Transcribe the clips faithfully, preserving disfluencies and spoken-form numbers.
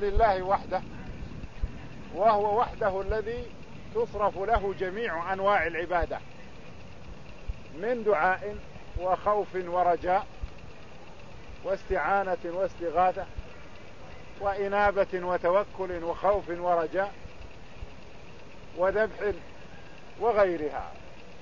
لله وحده، وهو وحده الذي تصرف له جميع أنواع العبادة من دعاء وخوف ورجاء واستعانة واستغاثة وإنابة وتوكل وخوف ورجاء وذبح وغيرها.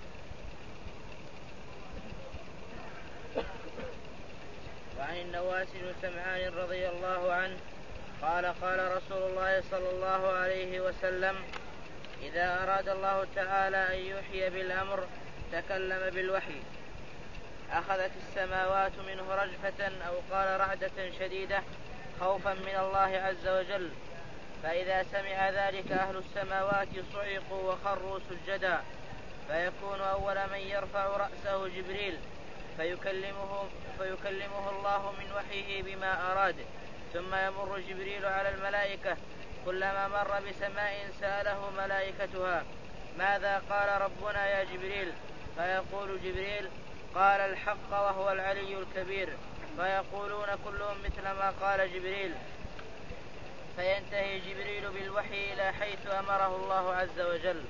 وعن النواس بن سمعان رضي الله عنه قال قال رسول الله صلى الله عليه وسلم: إذا أراد الله تعالى أن يحيي بالأمر تكلم بالوحي، أخذت السماوات منه رجفة أو قال رعدة شديدة خوفا من الله عز وجل، فإذا سمع ذلك أهل السماوات صعقوا وخروا سجدا، فيكون أول من يرفع رأسه جبريل فيكلمه, فيكلمه الله من وحيه بما أراد، ثم يمر جبريل على الملائكة، كلما مر بسماء سأله ملائكتها: ماذا قال ربنا يا جبريل؟ فيقول جبريل: قال الحق وهو العلي الكبير، فيقولون كلهم مثل ما قال جبريل، فينتهي جبريل بالوحي إلى حيث أمره الله عز وجل.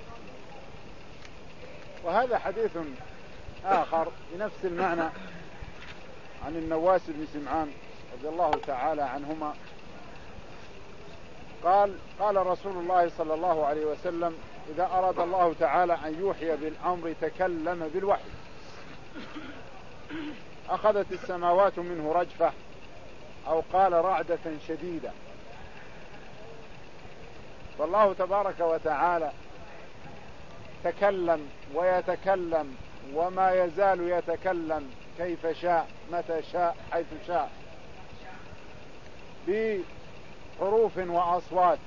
وهذا حديث آخر بنفس المعنى عن النواس بن سمعان رضي الله تعالى عنهما قال قال رسول الله صلى الله عليه وسلم: إذا أراد الله تعالى أن يوحي بالأمر تكلم بالوحي، أخذت السماوات منه رجفة أو قال رعدة شديدة. فالله تبارك وتعالى تكلم ويتكلم وما يزال يتكلم كيف شاء متى شاء حيث شاء بحروف وأصوات.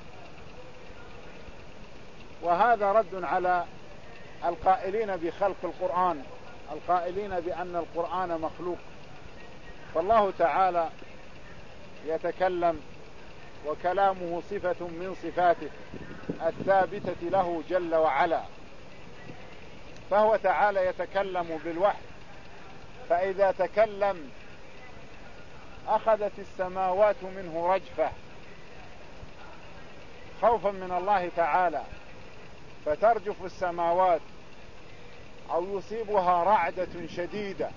وهذا رد على القائلين بخلق القرآن، القائلين بأن القرآن مخلوق. فالله تعالى يتكلم وكلامه صفة من صفاته الثابتة له جل وعلا، فهو تعالى يتكلم بالوحي، فإذا تكلم أخذت السماوات منه رجفة خوفا من الله تعالى، فترجف السماوات أو يصيبها رعدة شديدة،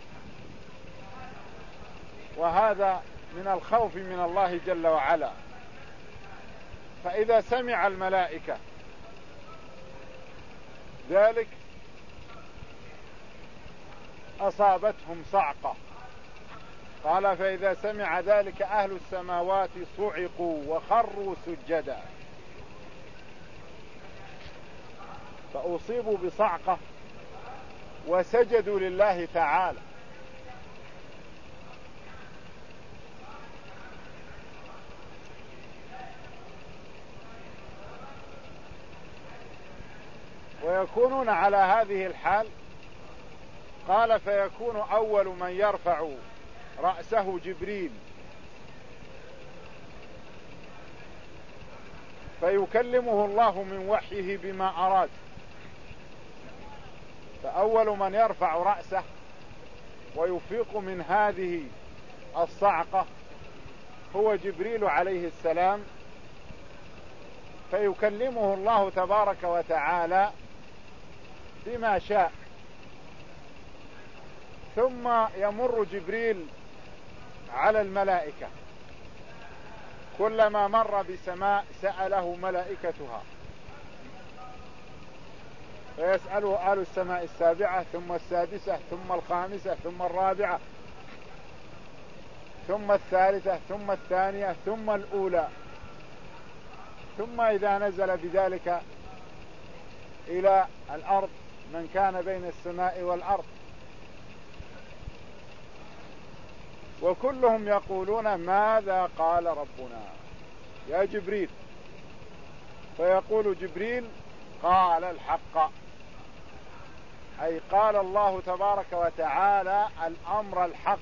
وهذا من الخوف من الله جل وعلا. فإذا سمع الملائكة ذلك أصابتهم صعقة. قال: فإذا سمع ذلك أهل السماوات صعقوا وخروا سجدا، فأصيبوا بصعقة وسجدوا لله تعالى. ويكونون على هذه الحال. قال: فيكون أول من يرفع رأسه جبريل فيكلمه الله من وحيه بما أراد. فأول من يرفع رأسه ويفيق من هذه الصعقة هو جبريل عليه السلام، فيكلمه الله تبارك وتعالى بما شاء، ثم يمر جبريل على الملائكة، كلما مر بسماء سأله ملائكتها، فيسأله أهل السماء السابعة ثم السادسة ثم الخامسة ثم الرابعة ثم الثالثة ثم الثانية ثم الأولى، ثم إذا نزل بذلك إلى الأرض من كان بين السماء والأرض، وكلهم يقولون: ماذا قال ربنا يا جبريل؟ فيقول جبريل: قال الحق، أي قال الله تبارك وتعالى الأمر الحق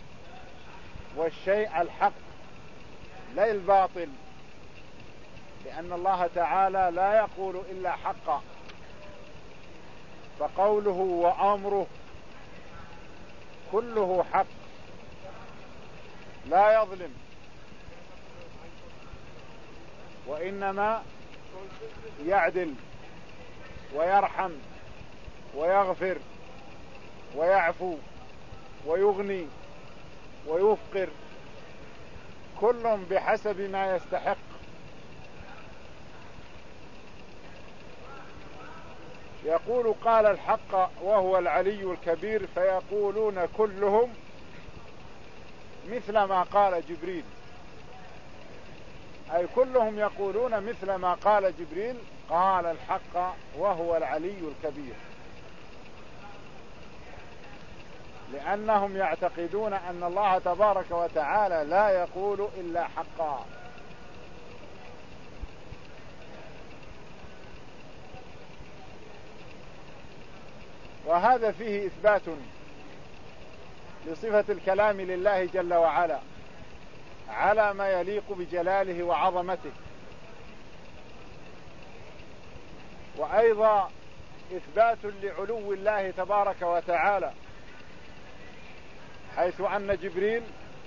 والشيء الحق لا الباطل، لأن الله تعالى لا يقول إلا حقا، فقوله وأمره كله حق لا يظلم وإنما يعدل ويرحم ويغفر ويعفو ويغني ويفقر، كل بحسب ما يستحق. يقول قال الحق وهو العلي الكبير، فيقولون كلهم مثل ما قال جبريل، أي كلهم يقولون مثل ما قال جبريل قال الحق وهو العلي الكبير، لأنهم يعتقدون أن الله تبارك وتعالى لا يقول إلا حقا. وهذا فيه إثبات لصفة الكلام لله جل وعلا على ما يليق بجلاله وعظمته، وأيضا إثبات لعلو الله تبارك وتعالى، حيث أن جبريل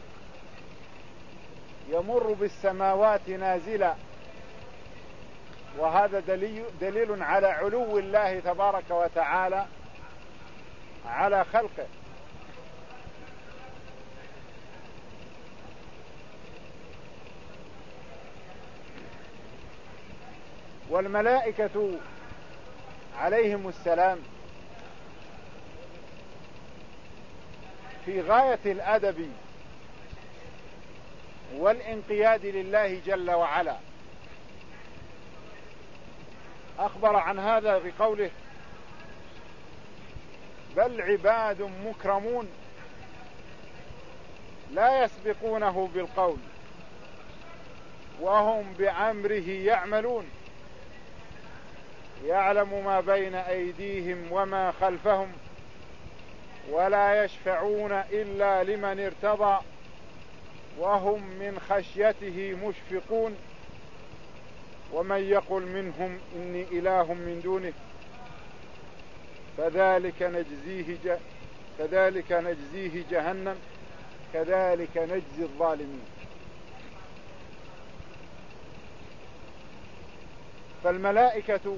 يمر بالسماوات نازلا، وهذا دليل, دليل على علو الله تبارك وتعالى على خلقه. والملائكة عليهم السلام في غاية الأدب والانقياد لله جل وعلا. أخبر عن هذا بقوله: بل عباد مكرمون لا يسبقونه بالقول وهم بأمره يعملون، يعلم ما بين أيديهم وما خلفهم ولا يشفعون إلا لمن ارتضى وهم من خشيته مشفقون، ومن يقل منهم إني إله من دونه فذلك نجزيه ج... فذلك نجزيه جهنم كذلك نجزي الظالمين. فالملائكة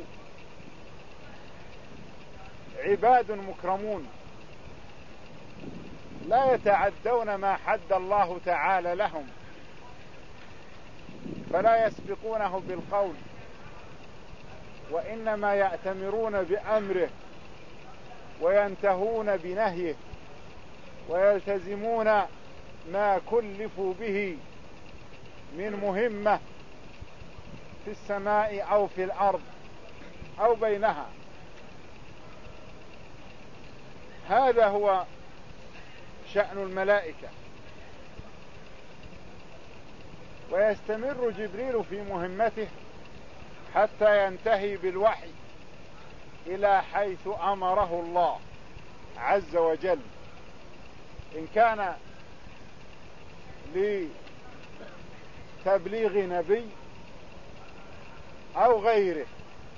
عباد مكرمون لا يتعدون ما حد الله تعالى لهم، فلا يسبقونه بالقول، وإنما يأتمرون بأمره وينتهون بنهيه ويلتزمون ما كلفوا به من مهمة في السماء أو في الأرض أو بينها. هذا هو شأن الملائكة. ويستمر جبريل في مهمته حتى ينتهي بالوحي إلى حيث أمره الله عز وجل، إن كان لتبليغ نبي أو غيره،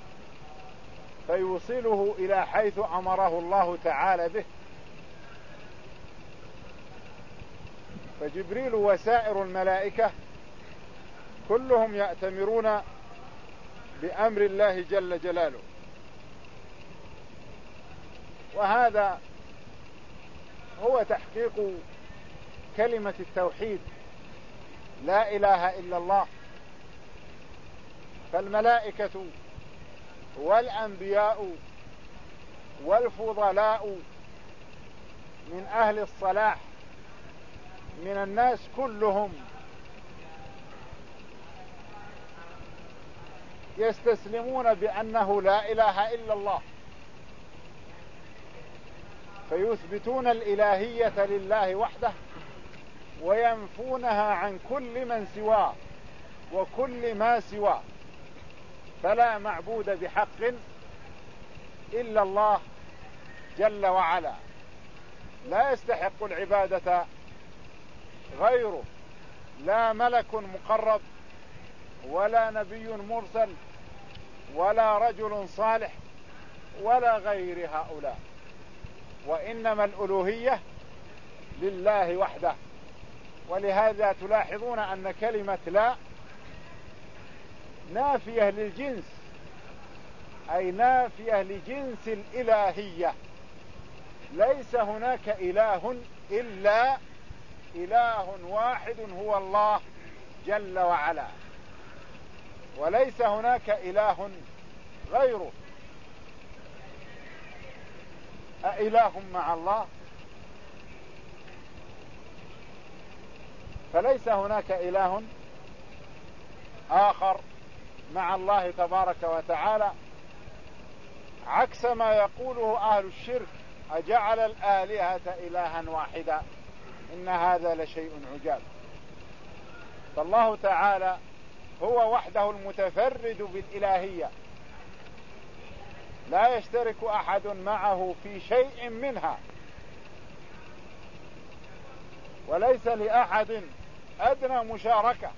فيوصله إلى حيث أمره الله تعالى به. فجبريل وسائر الملائكة كلهم يأتمرون بأمر الله جل جلاله. وهذا هو تحقيق كلمة التوحيد لا إله إلا الله. فالملائكة والأنبياء والفضلاء من أهل الصلاح من الناس كلهم يستسلمون بأنه لا إله إلا الله، فيثبتون الإلهية لله وحده وينفونها عن كل من سواه وكل ما سواه، فلا معبود بحق إلا الله جل وعلا، لا يستحق العبادة غيره، لا ملك مقرب ولا نبي مرسل ولا رجل صالح ولا غير هؤلاء، وإنما الألوهية لله وحده. ولهذا تلاحظون أن كلمة لا نافية للجنس، أي نافية لجنس الإلهية. ليس هناك إله إلا إله واحد هو الله جل وعلا، وليس هناك إله غيره. أإله مع الله؟ فليس هناك إله آخر مع الله تبارك وتعالى، عكس ما يقوله أهل الشرك: أجعل الآلهة إلها واحدا إن هذا لشيء عجاب. فالله تعالى هو وحده المتفرد بالإلهية، لا يشترك أحد معه في شيء منها، وليس لأحد أدنى مشاركة.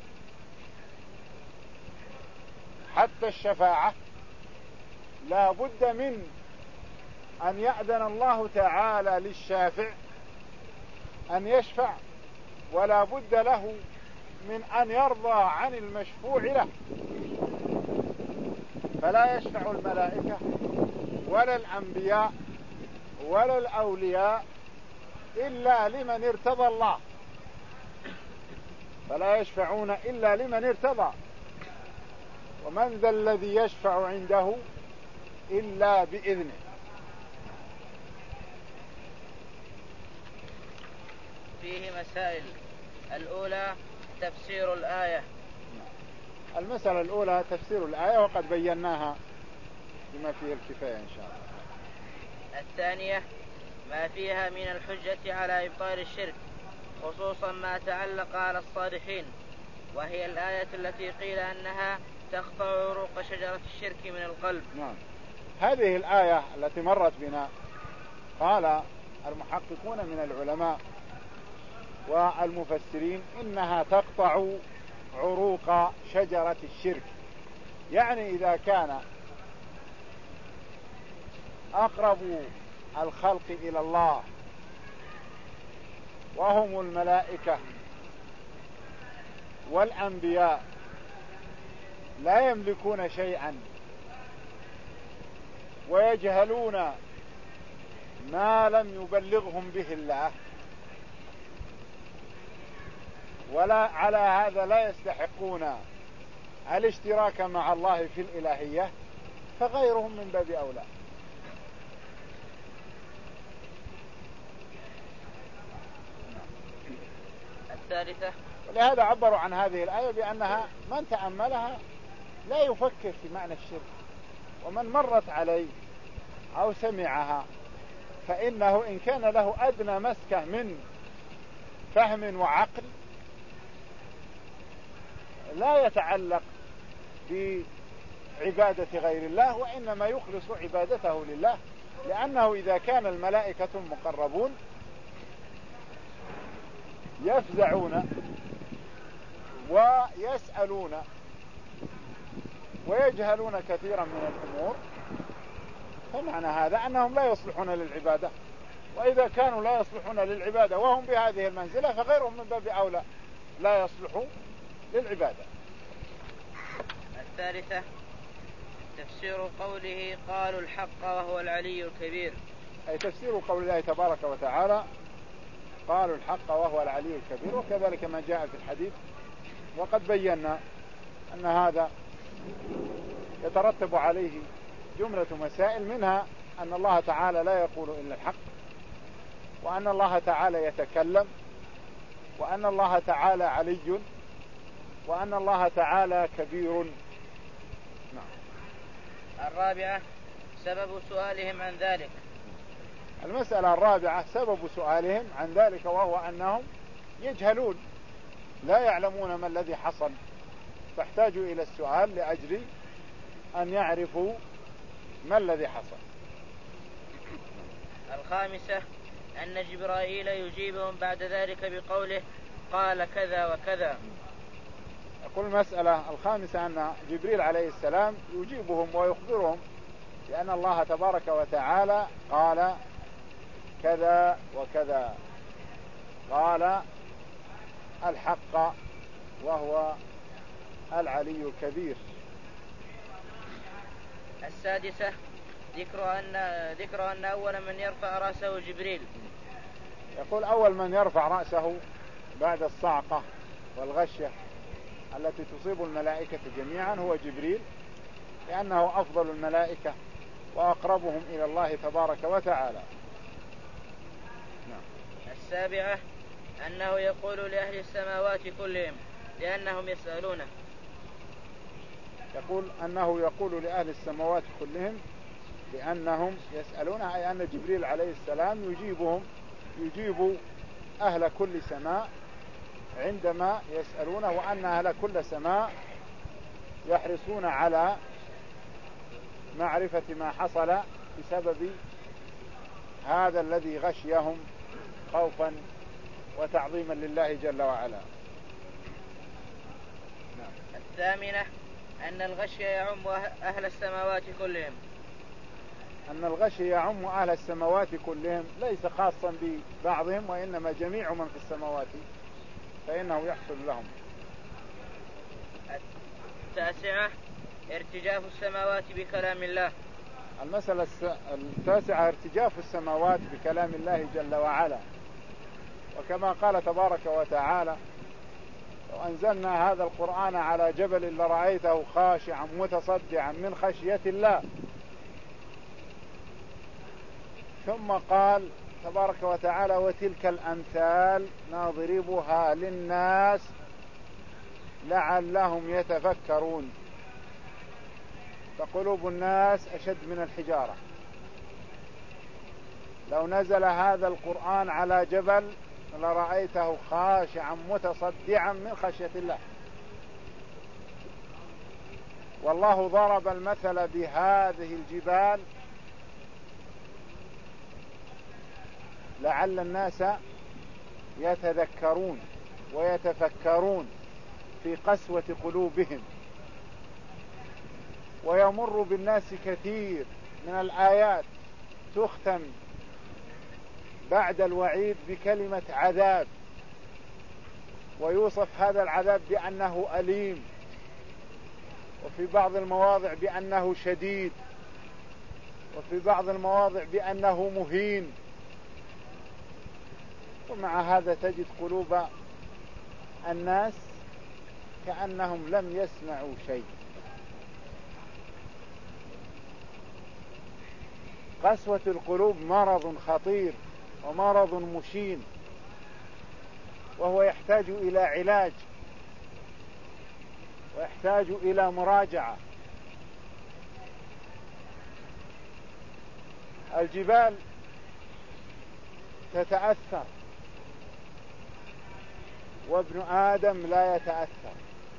حتى الشفاعة لا بد من أن يأذن الله تعالى للشافع أن يشفع، ولا بد له من أن يرضى عن المشفوع له. فلا يشفع الملائكة ولا الأنبياء ولا الأولياء إلا لمن ارتضى الله، فلا يشفعون إلا لمن ارتضى. ومن ذا الذي يشفع عنده إلا بإذنه. فيه مسائل. الأولى تفسير الآية. المسألة الأولى تفسير الآية، وقد بيناها بما فيه الكفاية إن شاء الله. الثانية ما فيها من الحجة على إبطال الشرك، خصوصا ما تعلق على الصالحين، وهي الآية التي قيل أنها تقطع عروق شجرة الشرك من القلب. نعم، هذه الآية التي مرت بنا قال المحققون من العلماء والمفسرين إنها تقطع عروق شجرة الشرك، يعني إذا كان أقرب الخلق إلى الله وهم الملائكة والأنبياء لا يملكون شيئا ويجهلون ما لم يبلغهم به الله، ولا على هذا لا يستحقون الاشتراك مع الله في الإلهية، فغيرهم من باب أولى. الثالثة، ولهذا عبروا عن هذه الآية بأنها من تأملها لا يفكر في معنى الشرك، ومن مرت عليه أو سمعها فإنه إن كان له أدنى مسكة من فهم وعقل لا يتعلق بعبادة غير الله، وإنما يخلص عبادته لله، لأنه إذا كان الملائكة المقربون يفزعون ويسألون ويجهلون كثيرا من الأمور، فمعنى هذا أنهم لا يصلحون للعبادة، وإذا كانوا لا يصلحون للعبادة وهم بهذه المنزلة فغيرهم من باب أولى لا يصلحوا للعبادة. الثالثة تفسير قوله قالوا الحق وهو العلي الكبير، أي تفسير قول الله تبارك وتعالى قالوا الحق وهو العلي الكبير، وكذلك ما جاء في الحديث. وقد بينا أن هذا يترتب عليه جملة مسائل، منها أن الله تعالى لا يقول إلا الحق، وأن الله تعالى يتكلم، وأن الله تعالى علي، وأن الله تعالى كبير. نعم. الرابعة سبب سؤالهم عن ذلك. المسألة الرابعة سبب سؤالهم عن ذلك، وهو أنهم يجهلون لا يعلمون ما الذي حصل، فاحتاجوا إلى السؤال لأجل أن يعرفوا ما الذي حصل. الخامسة أن جبرائيل يجيبهم بعد ذلك بقوله قال كذا وكذا. أقول المسألة الخامسة أن جبريل عليه السلام يجيبهم ويخبرهم بأن الله تبارك وتعالى قال كذا وكذا، قال الحق وهو العلي الكبير. السادسة ذكر أن ذكر أن أول من يرفع رأسه جبريل. يقول أول من يرفع رأسه بعد الصعقة والغشة التي تصيب الملائكة جميعا هو جبريل، لأنه أفضل الملائكة وأقربهم إلى الله تبارك وتعالى. نعم. السابعة أنه يقول لأهل السماوات كلهم لأنهم يسألونه. يقول أنه يقول لأهل السماوات كلهم لأنهم يسألونه، أي أن جبريل عليه السلام يجيبهم يجيب أهل كل سماء عندما يسألونه، وأن أهل كل سماء يحرصون على معرفة ما حصل بسبب هذا الذي غشيهم خوفا وتعظيما لله جل وعلا. نعم. الثامنة أن الغشي يعم أهل السماوات كلهم. أن الغشي يعم أهل السماوات كلهم، ليس خاصا ببعضهم وإنما جميع من في السماوات فإنه يحصل لهم. التاسعة ارتجاف السماوات بكلام الله. المسألة التاسعة ارتجاف السماوات بكلام الله جل وعلا، وكما قال تبارك وتعالى: لو أنزلنا هذا القرآن على جبل لرأيته خاشعا متصدعا من خشية الله. ثم قال تبارك وتعالى: وتلك الأمثال نضربها للناس لعلهم يتفكرون. فقلوب الناس أشد من الحجارة. لو نزل هذا القرآن على جبل لرأيته خاشعا متصدعا من خشية الله. والله ضرب المثل بهذه الجبال لعل الناس يتذكرون ويتفكرون في قسوة قلوبهم. ويمر بالناس كثير من الآيات تختم بعد الوعيد بكلمة عذاب، ويوصف هذا العذاب بأنه أليم، وفي بعض المواضع بأنه شديد، وفي بعض المواضع بأنه مهين. ومع هذا تجد قلوب الناس كأنهم لم يسمعوا شيء. قسوة القلوب مرض خطير ومرض مشين، وهو يحتاج إلى علاج ويحتاج إلى مراجعة. الجبال تتأثر وابن آدم لا يتأثر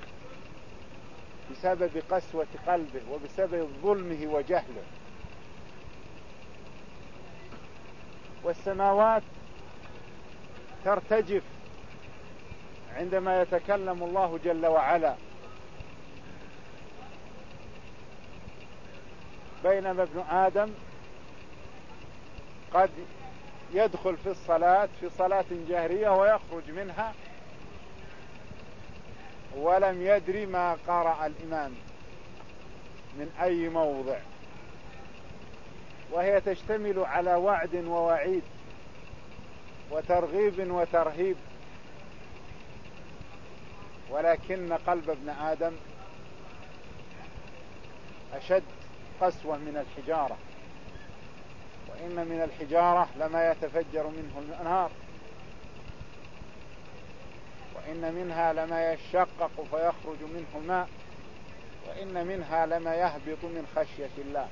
بسبب قسوة قلبه وبسبب ظلمه وجهله. والسماوات ترتجف عندما يتكلم الله جل وعلا، بينما ابن آدم قد يدخل في الصلاة في صلاة جهرية ويخرج منها ولم يدري ما قرأ الإمام من أي موضع، وهي تشتمل على وعد ووعيد وترغيب وترهيب. ولكن قلب ابن آدم أشد قسوة من الحجارة، وإن من الحجارة لما يتفجر منه الأنهار، وإن منها لما يشقق فيخرج منه الماء، وإن منها لما يهبط من خشية الله.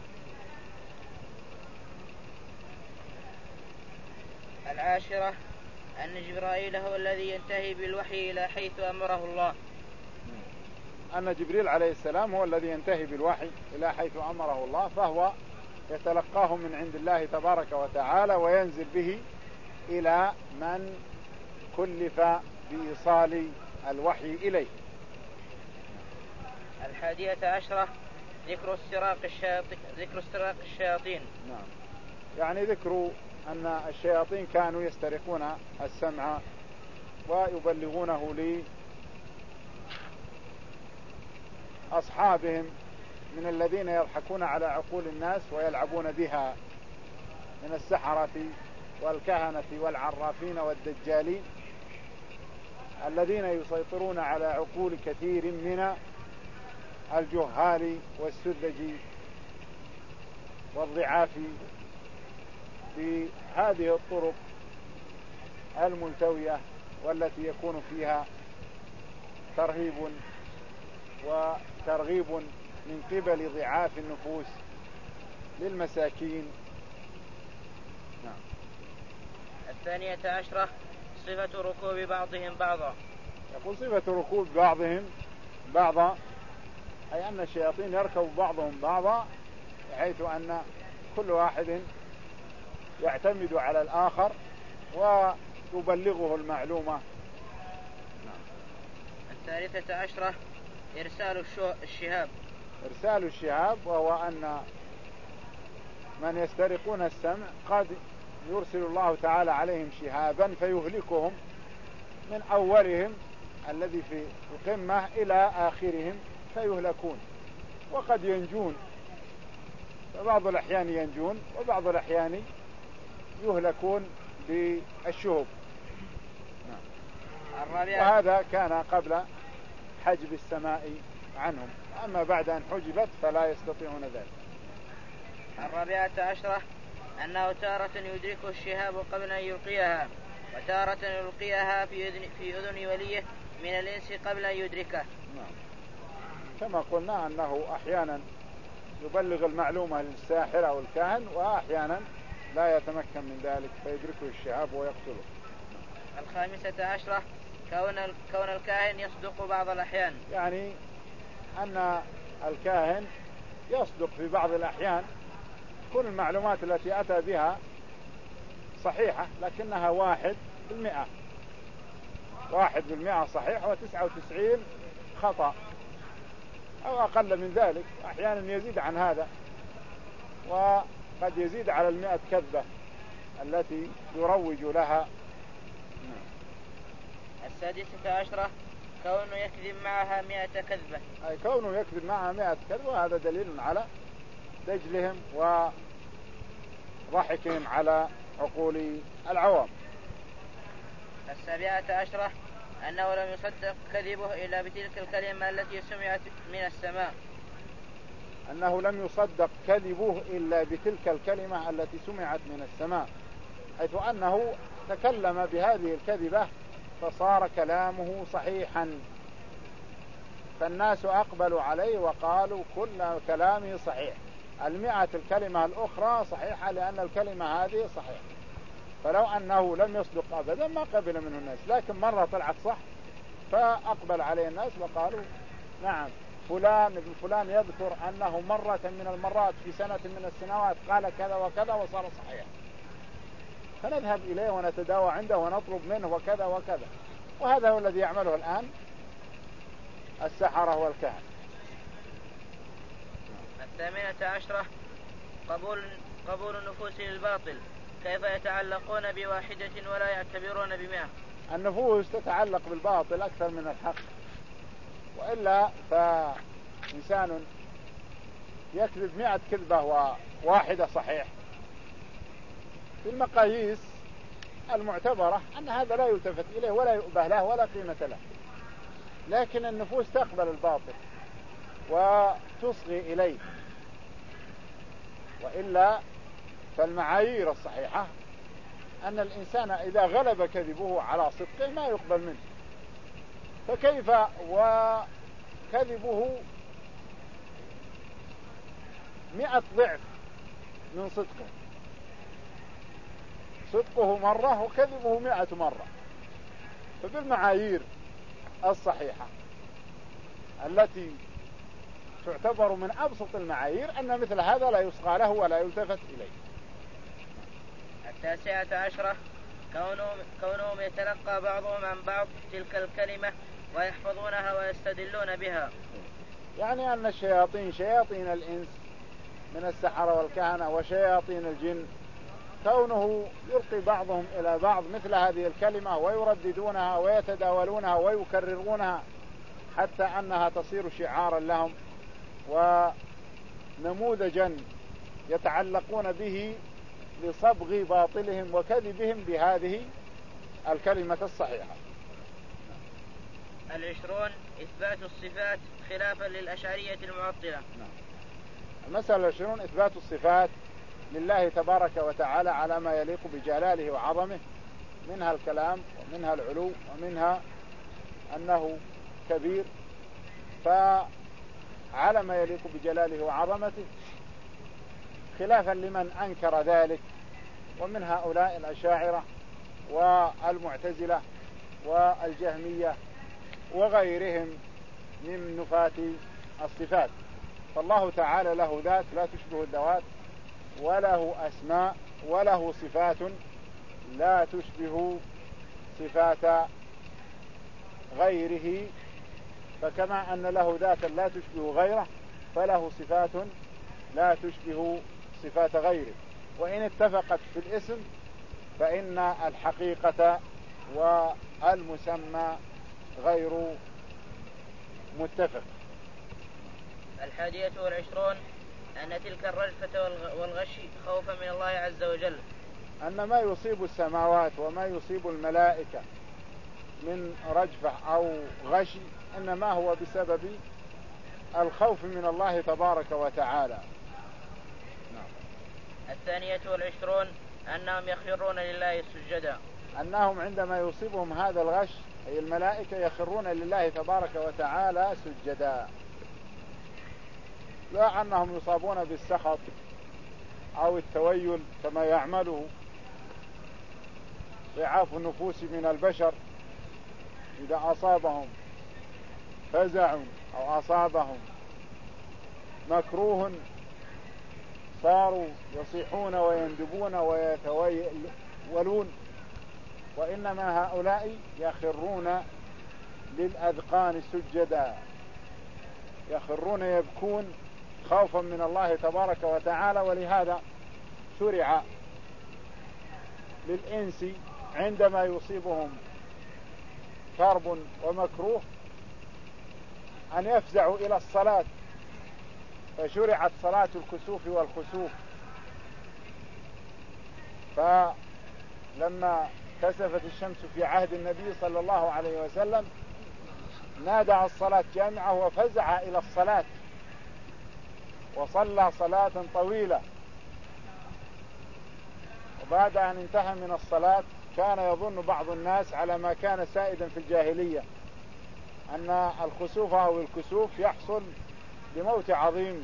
العاشرة أن جبرائيل هو الذي ينتهي بالوحي إلى حيث أمره الله. أن جبريل عليه السلام هو الذي ينتهي بالوحي إلى حيث أمره الله، فهو يتلقاه من عند الله تبارك وتعالى وينزل به إلى من كلف بإيصال الوحي إليه. الحادية عشرة ذكر استراق الشياطين ذكر استراق الشياطين. نعم، يعني ذكر أن الشياطين كانوا يسترقون السمع ويبلغونه أصحابهم من الذين يضحكون على عقول الناس ويلعبون بها من السحرة والكهنة والعرافين والدجالين الذين يسيطرون على عقول كثير من الجهال والسذج والضعاف بهذه الطرق الملتوية والتي يكون فيها ترهيب وترغيب من قبل ضعاف النفوس للمساكين. نعم. الثانية عشرة صفة ركوب بعضهم بعضا. يقول صفة ركوب بعضهم بعضا أي أن الشياطين يركب بعضهم بعضا بحيث أن كل واحد يعتمد على الآخر ويبلغه المعلومة. الثالثة عشرة إرسال الشهاب. إرسال الشهاب وهو أن من يسترقون السمع قد يرسل الله تعالى عليهم شهابا فيهلكهم من أولهم الذي في القمة إلى آخرهم فيهلكون، وقد ينجون، فبعض الأحيان ينجون وبعض الأحيان يهلكون بالشهب. وهذا كان قبل حجب السماء عنهم، أما بعد أن حجبت فلا يستطيعون ذلك. الرابعة عشرة أنه تارة يدرك الشهاب قبل أن يلقيها، وتارة يلقيها في أذن, في أذن وليه من الإنس قبل أن يدركه. نعم. كما قلنا أنه أحيانا يبلغ المعلومة للساحر أو الكاهن، وأحيانا لا يتمكن من ذلك فيدركه الشهاب ويقتله. الخامسة عشرة كون كون الكاهن يصدق بعض الأحيان، يعني أن الكاهن يصدق في بعض الأحيان، كل المعلومات التي أتى بها صحيحة لكنها واحد بالمئة واحد بالمئة صحيح وتسعة وتسعين خطأ أو أقل من ذلك، أحيانا يزيد عن هذا، وقد يزيد على المئة كذبة التي يروج لها. السادسة عشرة كونه يكذب معها مئة كذبة، أي كونه يكذب معها مئة كذبة، وهذا دليل على دجلهم وضحكهم على عقول العوام. السابعة عشرة أنه لم يصدق كذبه إلا بتلك الكلمة التي سمعت من السماء، أنه لم يصدق كذبه إلا بتلك الكلمة التي سمعت من السماء، حيث أنه تكلم بهذه الكذبة فصار كلامه صحيحا، فالناس أقبلوا عليه وقالوا كل كلامه صحيح، المئة الكلمة الأخرى صحيحة لأن الكلمة هذه صحيحة، فلو أنه لم يصدق أبدا ما قبل منه الناس، لكن مرة طلعت صح فأقبل عليه الناس وقالوا نعم فلان ابن فلان يذكر أنه مرة من المرات في سنة من السنوات قال كذا وكذا وصار صحيح، فنذهب إليه ونتداوى عنده ونطلب منه وكذا وكذا. وهذا هو الذي يعمله الآن السحرة والكهنة. الثامنة عشرة قبول قبول النفوس للباطل، كيف يتعلقون بواحدة ولا يعتبرون بمئة. النفوس تتعلق بالباطل أكثر من الحق، وإلا فإنسان يكذب مئة كذبة وواحدة صحيح في المقاييس المعتبرة أن هذا لا يلتفت إليه ولا يؤبه له ولا قيمة له، لكن النفوس تقبل الباطل وتصغي إليه، وإلا فالمعايير الصحيحة أن الإنسان إذا غلب كذبه على صدقه ما يقبل منه، فكيف وكذبه مئة ضعف من صدقه، صدقه مرة وكذبه مئة مرة. فبالمعايير الصحيحة التي تعتبر من أبسط المعايير أن مثل هذا لا يصغى له ولا يلتفت إليه. التاسعة عشرة كونهم, كونهم يتلقى بعضهم عن بعض تلك الكلمة ويحفظونها ويستدلون بها، يعني أن الشياطين شياطين الإنس من السحرة والكهنة وشياطين الجن كونه يلقي بعضهم إلى بعض مثل هذه الكلمة ويرددونها ويتداولونها ويكررونها حتى أنها تصير شعارا لهم ونموذجا يتعلقون به لصبغ باطلهم وكذبهم بهذه الكلمة الصحيحة. العشرون إثبات الصفات خلافا للأشعرية المعطلة. المسألة العشرون إثبات الصفات لله تبارك وتعالى على ما يليق بجلاله وعظمه، منها الكلام ومنها العلو ومنها أنه كبير، فعلى ما يليق بجلاله وعظمته، خلافا لمن أنكر ذلك، ومن هؤلاء الأشاعرة والمعتزلة والجهمية وغيرهم من نفاة الصفات. فالله تعالى له ذات لا تشبه الذوات، وله أسماء وله صفات لا تشبه صفات غيره، فكما أن له ذاتا لا تشبه غيره فله صفات لا تشبه صفات غيره، وإن اتفقت في الاسم فإن الحقيقة والمسمى غير متفق. الحادية والعشرون أن تلك الرجفة والغش خوفا من الله عز وجل، أن ما يصيب السماوات وما يصيب الملائكة من رجفة أو غش إنما هو بسبب الخوف من الله تبارك وتعالى. الثانية والعشرون أنهم يخرون لله سجدا، أنهم عندما يصيبهم هذا الغش أي الملائكة يخرون لله تبارك وتعالى سجدا، لا أنهم يصابون بالسخط أو التويل كما يعمله ضعاف النفوس من البشر، إذا أصابهم فزع أو أصابهم مكروه صاروا يصيحون ويندبون ويتولون، وإنما هؤلاء يخرون للأذقان سجدا، يخرون يبكون خوفا من الله تبارك وتعالى. ولهذا شرع للإنس عندما يصيبهم كرب ومكروه أن يفزعوا إلى الصلاة، فشرعت صلاة الكسوف والخسوف. فلما كسفت الشمس في عهد النبي صلى الله عليه وسلم نادى الصلاة جامعة وفزع إلى الصلاة وصلى صلاة طويلة، وبعد أن انتهى من الصلاة كان يظن بعض الناس على ما كان سائدا في الجاهلية أن الخسوف أو الكسوف يحصل بموت عظيم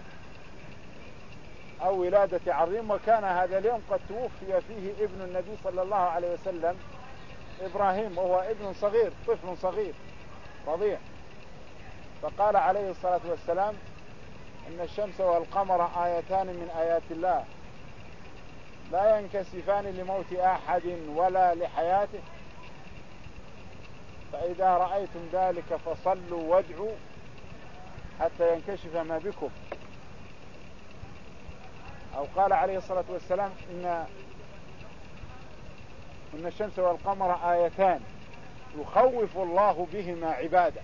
أو ولادة عظيم، وكان هذا اليوم قد توفي فيه ابن النبي صلى الله عليه وسلم إبراهيم، وهو ابن صغير طفل صغير رضيع. فقال عليه الصلاة والسلام إن الشمس والقمر آيتان من آيات الله لا ينكسفان لموت أحد ولا لحياته، فإذا رأيتم ذلك فصلوا وادعوا حتى ينكشف ما بكم. أو قال عليه الصلاة والسلام إن إن الشمس والقمر آيتان يخوف الله بهما عباده.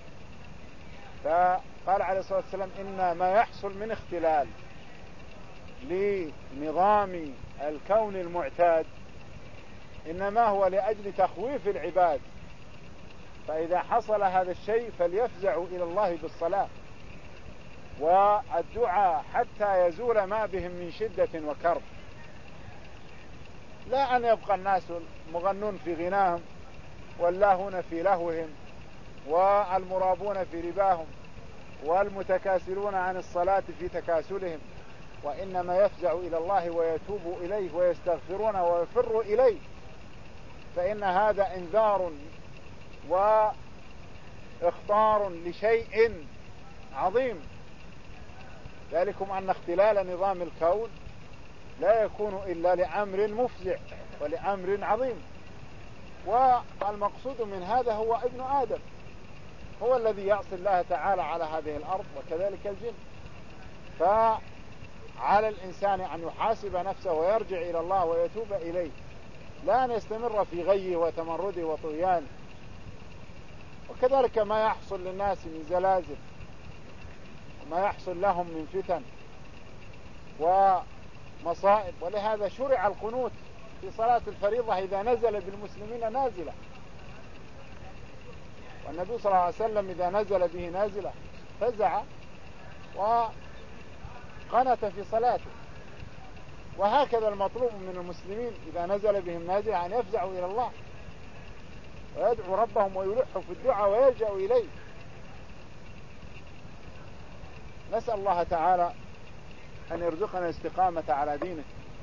فقال عليه الصلاة والسلام إن ما يحصل من اختلال لنظام الكون المعتاد إنما هو لأجل تخويف العباد، فإذا حصل هذا الشيء فليفزعوا إلى الله بالصلاة والدعاء حتى يزول ما بهم من شدة وكرب، لا أن يبقى الناس مغنون في غناهم واللاهون في لهوهم والمرابون في رباهم والمتكاسلون عن الصلاة في تكاسلهم، وإنما يفزعوا إلى الله ويتوبوا إليه ويستغفرون ويفروا إليه، فإن هذا إنذار واخطار لشيء عظيم، ذلكم أن اختلال نظام الكون لا يكون إلا لأمر مفزع ولأمر عظيم، والمقصود من هذا هو ابن آدم، هو الذي يعصي الله تعالى على هذه الأرض، وكذلك الجن. فعلى الإنسان أن يحاسب نفسه ويرجع إلى الله ويتوب إليه، لا أن يستمر في غيه وتمرده وطغيانه. وكذلك ما يحصل للناس من زلازل وما يحصل لهم من فتن ومصائب. ولهذا شرع القنوت في صلاة الفريضة إذا نزل بالمسلمين نازلة، والنبي صلى الله عليه وسلم إذا نزل به نازلة فزع وقنت في صلاته. وهكذا المطلوب من المسلمين إذا نزل بهم نازلة أن يفزعوا إلى الله ويدعوا ربهم ويلحوا في الدعاء ويلجأوا إليه. نسأل الله تعالى أن يرزقنا الاستقامة على دينه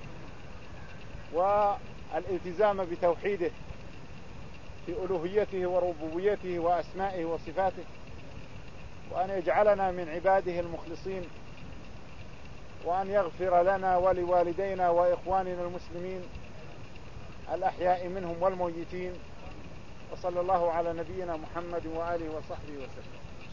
والالتزام بتوحيده في ألوهيته وربوبيته وأسمائه وصفاته، وأن يجعلنا من عباده المخلصين، وأن يغفر لنا ولوالدينا وإخواننا المسلمين الأحياء منهم والميتين. وصلى الله على نبينا محمد وآله وصحبه وسلم.